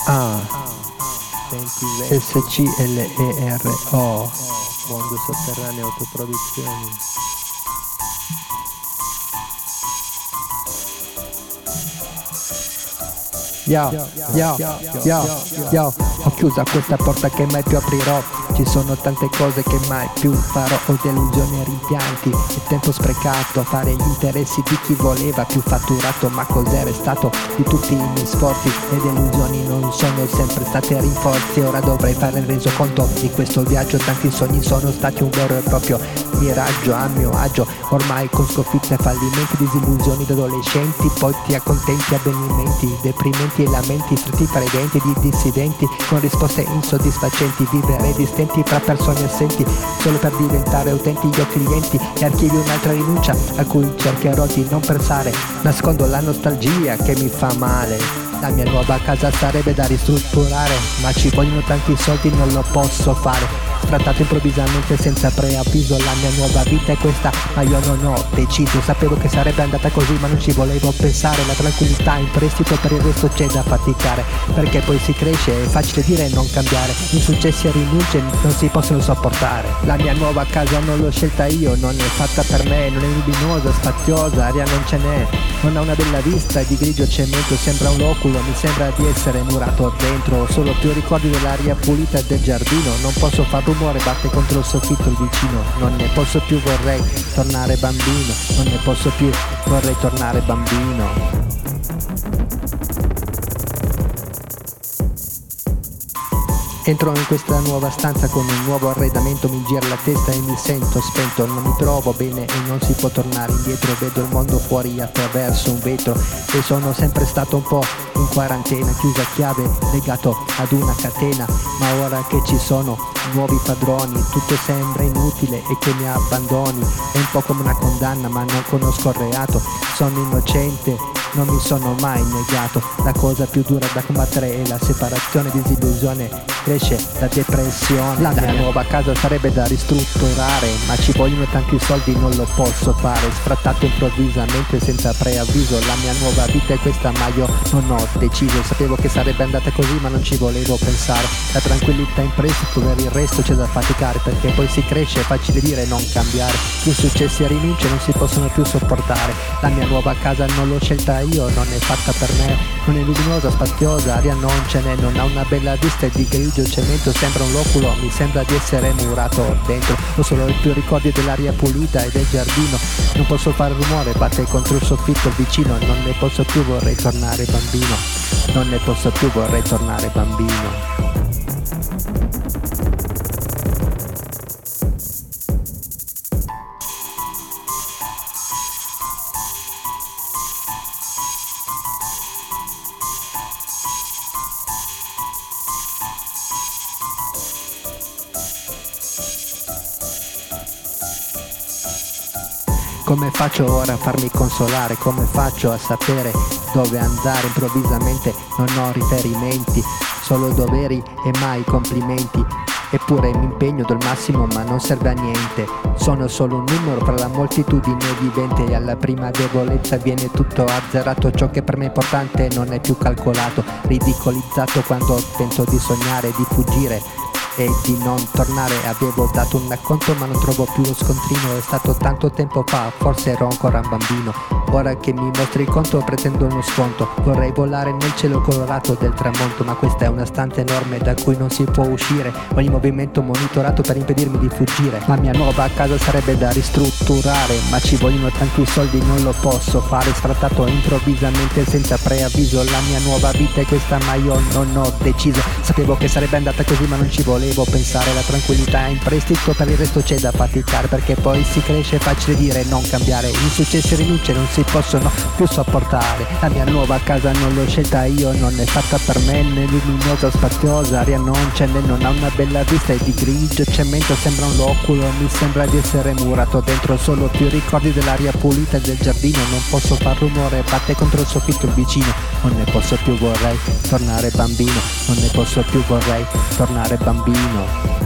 A Senti vecchio, SCLERO. Mondo Sotterraneo Autoproduzioni. Yo, yo, yo, yo, ho chiusa questa porta che mai più aprirò. Ci sono tante cose che mai più farò. Ho delusioni e rimpianti e tempo sprecato a fare gli interessi di chi voleva più fatturato. Ma cos'è restato di tutti i miei sforzi? Le delusioni non sono sempre state rinforzi. Ora dovrei fare il resoconto di questo viaggio. Tanti sogni sono stati un vero e proprio miraggio a mio agio. Ormai con sconfitte, fallimenti, disillusioni da adolescenti. Poi ti accontenti, avvenimenti deprimenti e lamenti stretti fra i denti di dissidenti con risposte insoddisfacenti. Vivere distenti fra persone assenti solo per diventare utenti o clienti, e archivi un'altra rinuncia a cui cercherò di non pensare. Nascondo la nostalgia che mi fa male. La mia nuova casa sarebbe da ristrutturare, ma ci vogliono tanti soldi, non lo posso fare. Sfrattato improvvisamente senza preavviso, la mia nuova vita è questa, ma io non ho deciso. Sapevo che sarebbe andata così, ma non ci volevo pensare. La tranquillità in prestito, per il resto c'è da faticare, perché poi si cresce, è facile dire non cambiare. Insuccessi e rinunce non si possono sopportare. La mia nuova casa non l'ho scelta io, non è fatta per me. Non è luminosa, spaziosa, aria non ce n'è. Non ha una bella vista, di grigio cemento, sembra un loculo, mi sembra di essere murato dentro. Ho solo più ricordi dell'aria pulita del giardino. Non posso far rumore, batte contro il soffitto il vicino. Non ne posso più, vorrei tornare bambino. Non ne posso più, vorrei tornare bambino. Entro in questa nuova stanza con un nuovo arredamento, mi gira la testa e mi sento spento. Non mi trovo bene e non si può tornare indietro. Vedo il mondo fuori attraverso un vetro e sono sempre stato un po' in quarantena, chiuso a chiave, legato ad una catena. Ma ora che ci sono nuovi padroni, tutto sembra inutile e che mi abbandoni. È un po' come una condanna, ma non conosco il reato. Sono innocente, non mi sono mai negato. La cosa più dura da combattere è la separazione, disillusione, cresce la depressione. La mia nuova casa sarebbe da ristrutturare, ma ci vogliono tanti soldi, non lo posso fare. Sfrattato improvvisamente senza preavviso, la mia nuova vita è questa, ma io non ho deciso. Sapevo che sarebbe andata così, ma non ci volevo pensare. La tranquillità in prestito, per il resto c'è da faticare, perché poi si cresce, è facile dire non cambiare. Insuccessi e rinunce non si possono più sopportare. La mia nuova casa non l'ho scelta io, non è fatta per me. Non è luminosa, spaziosa, aria non ce n'è. Non ha una bella vista e di grigio cemento, sembra un loculo, mi sembra di essere murato dentro. Ho solo i più ricordi dell'aria pulita e del giardino. Non posso fare rumore, batte contro il soffitto il vicino. Non ne posso più, vorrei tornare bambino. Non ne posso più, vorrei tornare bambino. Come faccio ora a farmi consolare? Come faccio a sapere dove andare? Improvvisamente non ho riferimenti, solo doveri e mai complimenti. Eppure mi impegno del massimo, ma non serve a niente. Sono solo un numero fra la moltitudine vivente, e alla prima debolezza viene tutto azzerato. Ciò che per me è importante non è più calcolato, ridicolizzato quando tento di sognare, di fuggire e di non tornare. Avevo dato un racconto ma non trovo più lo scontrino. È stato tanto tempo fa, forse ero ancora un bambino. Ora che mi mostri il conto pretendo uno sconto. Vorrei volare nel cielo colorato del tramonto, ma questa è una stanza enorme da cui non si può uscire. Ogni movimento monitorato per impedirmi di fuggire. La mia nuova casa sarebbe da ristrutturare, ma ci vogliono tanti soldi, non lo posso fare. Sfrattato improvvisamente senza preavviso, la mia nuova vita è questa, ma io non ho deciso. Sapevo che sarebbe andata così, ma non ci volevo pensare. La tranquillità è in prestito, per il resto c'è da faticare, perché poi si cresce, è facile dire non cambiare. Insuccessi e rinunce non si possono più sopportare. La mia nuova casa non l'ho scelta io, non è fatta per me. Né luminosa, spaziosa, aria non ce n'è. Non ha una bella vista e di grigio cemento, sembra un loculo, mi sembra di essere murato dentro. Solo più ricordi dell'aria pulita e del giardino. Non posso far rumore, batte contro il soffitto il vicino. Non ne posso più, vorrei tornare bambino. Non ne posso più, vorrei tornare bambino.